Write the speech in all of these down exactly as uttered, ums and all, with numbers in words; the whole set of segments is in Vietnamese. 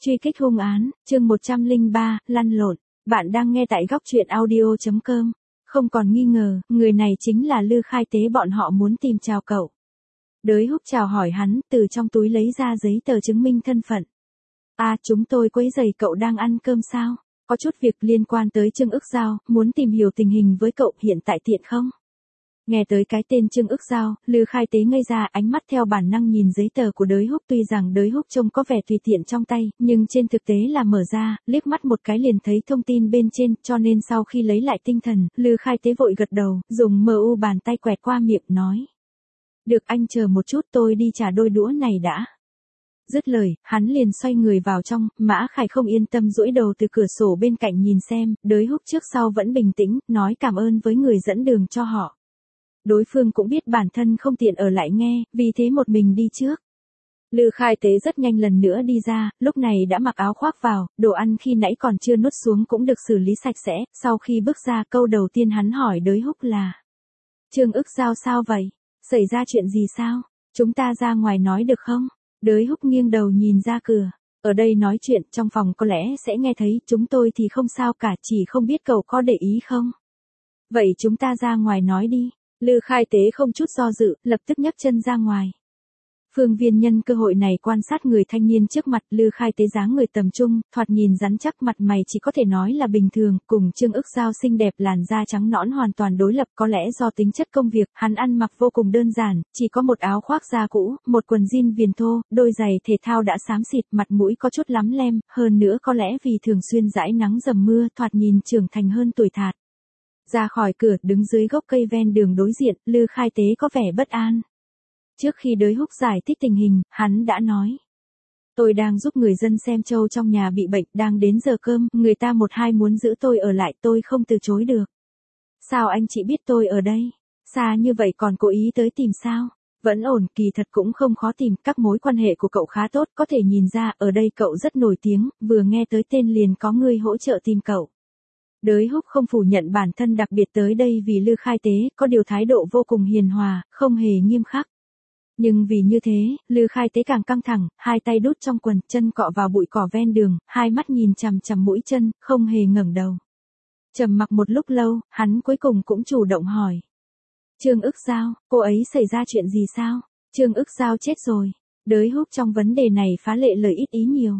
Truy kích hung án, chương một trăm lẻ ba, lăn lộn. Bạn đang nghe tại góc truyện audio chấm com. Không còn nghi ngờ, người này chính là Lư Khai Tế, bọn họ muốn tìm chào cậu. Đới Húc chào hỏi hắn, từ trong túi lấy ra giấy tờ chứng minh thân phận. À, chúng tôi quấy rầy cậu đang ăn cơm sao? Có chút việc liên quan tới Trương Ức Giao, muốn tìm hiểu tình hình với cậu, hiện tại tiện không? Nghe tới cái tên Trương Ức Giao, Lư Khai Tế ngây ra, ánh mắt theo bản năng nhìn giấy tờ của Đới Húc, tuy rằng Đới Húc trông có vẻ tùy tiện trong tay, nhưng trên thực tế là mở ra, liếc mắt một cái liền thấy thông tin bên trên, cho nên sau khi lấy lại tinh thần, Lư Khai Tế vội gật đầu, dùng mờ u bàn tay quẹt qua miệng nói. Được, anh chờ một chút, tôi đi trả đôi đũa này đã. Dứt lời, hắn liền xoay người vào trong, Mã Khải không yên tâm duỗi đầu từ cửa sổ bên cạnh nhìn xem, Đới Húc trước sau vẫn bình tĩnh, nói cảm ơn với người dẫn đường cho họ. Đối phương cũng biết bản thân không tiện ở lại nghe, vì thế một mình đi trước. Lư Khai Tế rất nhanh lần nữa đi ra, lúc này đã mặc áo khoác vào, đồ ăn khi nãy còn chưa nuốt xuống cũng được xử lý sạch sẽ, sau khi bước ra câu đầu tiên hắn hỏi Đới Húc là: Trương Ức Giao sao vậy? Xảy ra chuyện gì sao? Chúng ta ra ngoài nói được không? Đới Húc nghiêng đầu nhìn ra cửa. Ở đây nói chuyện, trong phòng có lẽ sẽ nghe thấy, chúng tôi thì không sao cả, chỉ không biết cậu có để ý không? Vậy chúng ta ra ngoài nói đi. Lư Khai Tế không chút do dự, lập tức nhấc chân ra ngoài. Phương Viên nhân cơ hội này quan sát người thanh niên trước mặt. Lư Khai Tế dáng người tầm trung, thoạt nhìn rắn chắc, mặt mày chỉ có thể nói là bình thường, cùng Trương Ức Giao xinh đẹp làn da trắng nõn hoàn toàn đối lập. Có lẽ do tính chất công việc, hắn ăn mặc vô cùng đơn giản, chỉ có một áo khoác da cũ, một quần jean viền thô, đôi giày thể thao đã xám xịt, mặt mũi có chút lắm lem, hơn nữa có lẽ vì thường xuyên dãi nắng dầm mưa, thoạt nhìn trưởng thành hơn tuổi thạt. Ra khỏi cửa, đứng dưới gốc cây ven đường đối diện, Lư Khai Tế có vẻ bất an. Trước khi Đới Húc giải thích tình hình, hắn đã nói. Tôi đang giúp người dân xem trâu trong nhà bị bệnh, đang đến giờ cơm, người ta một hai muốn giữ tôi ở lại, tôi không từ chối được. Sao anh chị biết tôi ở đây? Xa như vậy còn cố ý tới tìm sao? Vẫn ổn, kỳ thật cũng không khó tìm, các mối quan hệ của cậu khá tốt, có thể nhìn ra, ở đây cậu rất nổi tiếng, vừa nghe tới tên liền có người hỗ trợ tìm cậu. Đới Húc không phủ nhận bản thân đặc biệt tới đây vì Lư Khai Tế, có điều thái độ vô cùng hiền hòa, không hề nghiêm khắc. Nhưng vì như thế, Lư Khai Tế càng căng thẳng, hai tay đút trong quần, chân cọ vào bụi cỏ ven đường, hai mắt nhìn chằm chằm mũi chân, không hề ngẩng đầu. Trầm mặc một lúc lâu, hắn cuối cùng cũng chủ động hỏi. Trương Ức Giao, cô ấy xảy ra chuyện gì sao? Trương Ức Giao chết rồi. Đới Húc trong vấn đề này phá lệ lời ít ý nhiều.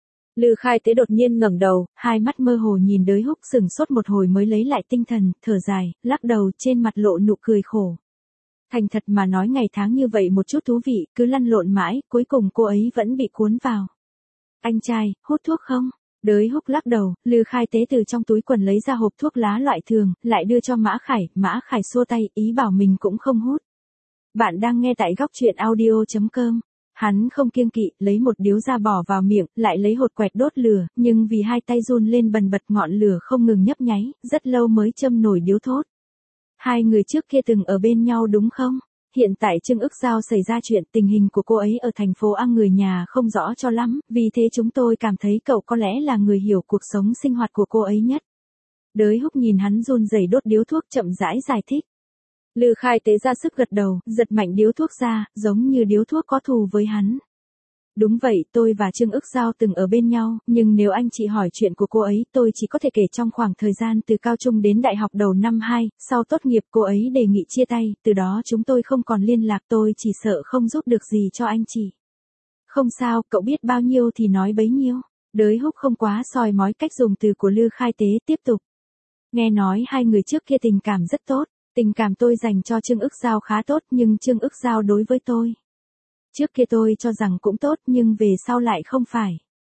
Lư Khai Tế đột nhiên ngẩng đầu, hai mắt mơ hồ nhìn Đới Húc, sững sốt một hồi mới lấy lại tinh thần, thở dài, lắc đầu, trên mặt lộ nụ cười khổ. Thành thật mà nói, ngày tháng như vậy một chút thú vị, cứ lăn lộn mãi, cuối cùng cô ấy vẫn bị cuốn vào. Anh trai, hút thuốc không? Đới Húc lắc đầu. Lư Khai Tế từ trong túi quần lấy ra hộp thuốc lá loại thường, lại đưa cho Mã Khải, Mã Khải xua tay, ý bảo mình cũng không hút. Bạn đang nghe tại góc truyện audio chấm com. Hắn không kiêng kỵ, lấy một điếu ra bỏ vào miệng, lại lấy hột quẹt đốt lửa, nhưng vì hai tay run lên bần bật, ngọn lửa không ngừng nhấp nháy, rất lâu mới châm nổi điếu thốt. Hai người trước kia từng ở bên nhau đúng không? Hiện tại Trương Ức Giao xảy ra chuyện, tình hình của cô ấy ở thành phố A người nhà không rõ cho lắm, vì thế chúng tôi cảm thấy cậu có lẽ là người hiểu cuộc sống sinh hoạt của cô ấy nhất. Đới Húc nhìn hắn run rẩy đốt điếu thuốc, chậm rãi giải thích. Lư Khai Tế ra sức gật đầu, giật mạnh điếu thuốc ra, giống như điếu thuốc có thù với hắn. Đúng vậy, tôi và Trương Ức Giao từng ở bên nhau, nhưng nếu anh chị hỏi chuyện của cô ấy, tôi chỉ có thể kể trong khoảng thời gian từ cao trung đến đại học đầu năm hai, sau tốt nghiệp cô ấy đề nghị chia tay, từ đó chúng tôi không còn liên lạc, tôi chỉ sợ không giúp được gì cho anh chị. Không sao, cậu biết bao nhiêu thì nói bấy nhiêu. Đới Húc không quá soi mói cách dùng từ của Lư Khai Tế, tiếp tục. Nghe nói hai người trước kia tình cảm rất tốt. Tình cảm tôi dành cho Trương Ức Giao khá tốt, nhưng Trương Ức Giao đối với tôi. Trước kia tôi cho rằng cũng tốt, nhưng về sau lại không phải.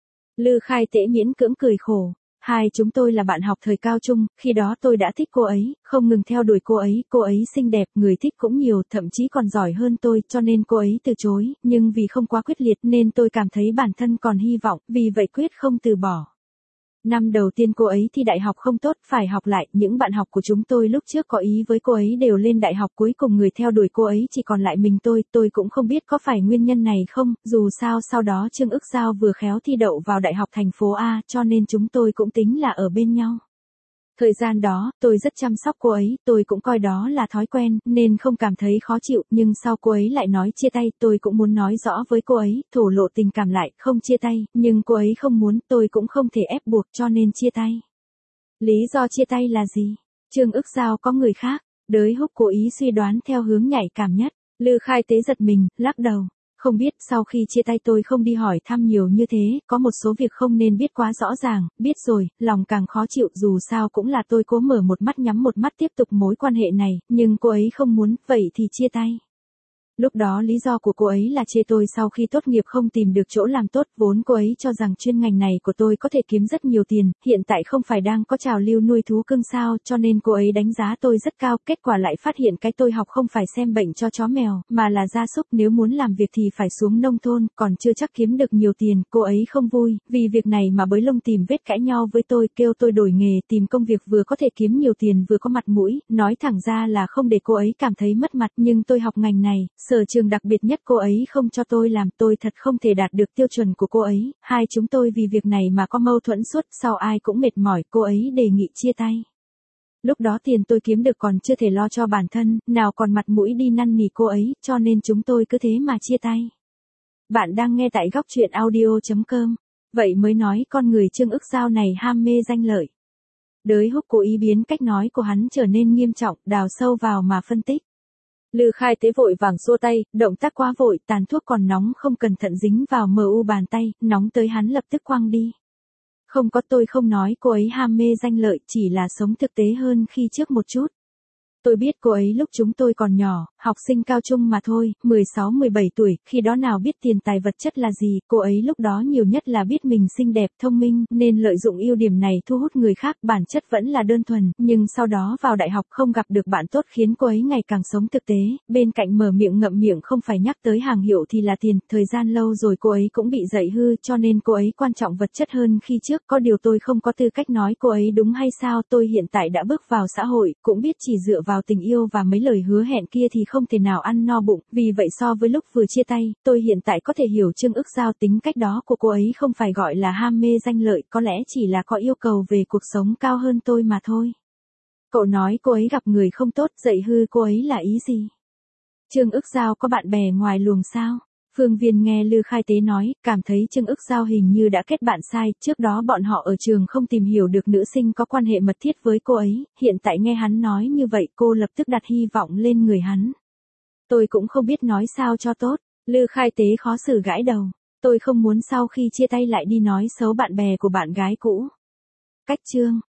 Lư Khai Tế miễn cưỡng cười khổ. Hai chúng tôi là bạn học thời cao trung, khi đó tôi đã thích cô ấy, không ngừng theo đuổi cô ấy, cô ấy xinh đẹp, người thích cũng nhiều, thậm chí còn giỏi hơn tôi, cho nên cô ấy từ chối, nhưng vì không quá quyết liệt nên tôi cảm thấy bản thân còn hy vọng, vì vậy quyết không từ bỏ. Năm đầu tiên cô ấy thi đại học không tốt, phải học lại, những bạn học của chúng tôi lúc trước có ý với cô ấy đều lên đại học, cuối cùng người theo đuổi cô ấy chỉ còn lại mình tôi, tôi cũng không biết có phải nguyên nhân này không, dù sao sau đó Trương Ức Giao vừa khéo thi đậu vào đại học thành phố A, cho nên chúng tôi cũng tính là ở bên nhau. Thời gian đó, tôi rất chăm sóc cô ấy, tôi cũng coi đó là thói quen, nên không cảm thấy khó chịu, nhưng sau cô ấy lại nói chia tay, tôi cũng muốn nói rõ với cô ấy, thổ lộ tình cảm lại, không chia tay, nhưng cô ấy không muốn, tôi cũng không thể ép buộc cho nên chia tay. Lý do chia tay là gì? Trương Ức Giao có người khác, Đới Húc cố ý suy đoán theo hướng nhạy cảm nhất, Lư Khai Tế giật mình, lắc đầu. Không biết, sau khi chia tay tôi không đi hỏi thăm nhiều như thế, có một số việc không nên biết quá rõ ràng, biết rồi, lòng càng khó chịu, dù sao cũng là tôi cố mở một mắt nhắm một mắt tiếp tục mối quan hệ này, nhưng cô ấy không muốn, vậy thì chia tay. Lúc đó lý do của cô ấy là chê tôi sau khi tốt nghiệp không tìm được chỗ làm tốt, vốn cô ấy cho rằng chuyên ngành này của tôi có thể kiếm rất nhiều tiền, hiện tại không phải đang có trào lưu nuôi thú cưng sao, cho nên cô ấy đánh giá tôi rất cao, kết quả lại phát hiện cái tôi học không phải xem bệnh cho chó mèo, mà là gia súc, nếu muốn làm việc thì phải xuống nông thôn, còn chưa chắc kiếm được nhiều tiền, cô ấy không vui, vì việc này mà bới lông tìm vết cãi nhau với tôi, kêu tôi đổi nghề, tìm công việc vừa có thể kiếm nhiều tiền vừa có mặt mũi, nói thẳng ra là không để cô ấy cảm thấy mất mặt, nhưng tôi học ngành này. Sở trường đặc biệt nhất cô ấy không cho tôi làm, tôi thật không thể đạt được tiêu chuẩn của cô ấy, hai chúng tôi vì việc này mà có mâu thuẫn suốt, sau ai cũng mệt mỏi, cô ấy đề nghị chia tay. Lúc đó tiền tôi kiếm được còn chưa thể lo cho bản thân, nào còn mặt mũi đi năn nỉ cô ấy, cho nên chúng tôi cứ thế mà chia tay. Bạn đang nghe tại góc truyện audio chấm com, vậy mới nói con người Trương Ức Giao này ham mê danh lợi. Đới Húc cố ý biến cách nói của hắn trở nên nghiêm trọng, đào sâu vào mà phân tích. Lư Khai Tế vội vàng xua tay, động tác quá vội, tàn thuốc còn nóng không cẩn thận dính vào mờ u bàn tay, nóng tới hắn lập tức quăng đi. Không có, tôi không nói cô ấy ham mê danh lợi, chỉ là sống thực tế hơn khi trước một chút. Tôi biết cô ấy lúc chúng tôi còn nhỏ, học sinh cao trung mà thôi, mười sáu mười bảy tuổi, khi đó nào biết tiền tài vật chất là gì, cô ấy lúc đó nhiều nhất là biết mình xinh đẹp, thông minh, nên lợi dụng ưu điểm này thu hút người khác, bản chất vẫn là đơn thuần, nhưng sau đó vào đại học không gặp được bạn tốt khiến cô ấy ngày càng sống thực tế, bên cạnh mở miệng ngậm miệng không phải nhắc tới hàng hiệu thì là tiền, thời gian lâu rồi cô ấy cũng bị dạy hư, cho nên cô ấy quan trọng vật chất hơn khi trước, có điều tôi không có tư cách nói cô ấy đúng hay sao, tôi hiện tại đã bước vào xã hội, cũng biết chỉ dựa vào vào tình yêu và mấy lời hứa hẹn kia thì không thể nào ăn no bụng, vì vậy so với lúc vừa chia tay, tôi hiện tại có thể hiểu Trương Ức Giao tính cách đó của cô ấy không phải gọi là ham mê danh lợi, có lẽ chỉ là có yêu cầu về cuộc sống cao hơn tôi mà thôi. Cậu nói cô ấy gặp người không tốt, dạy hư cô ấy là ý gì? Trương Ức Giao có bạn bè ngoài luồng sao? Phương Viên nghe Lư Khai Tế nói, cảm thấy Trương Ức Giao hình như đã kết bạn sai, trước đó bọn họ ở trường không tìm hiểu được nữ sinh có quan hệ mật thiết với cô ấy, hiện tại nghe hắn nói như vậy cô lập tức đặt hy vọng lên người hắn. Tôi cũng không biết nói sao cho tốt, Lư Khai Tế khó xử gãi đầu, tôi không muốn sau khi chia tay lại đi nói xấu bạn bè của bạn gái cũ. Cách chương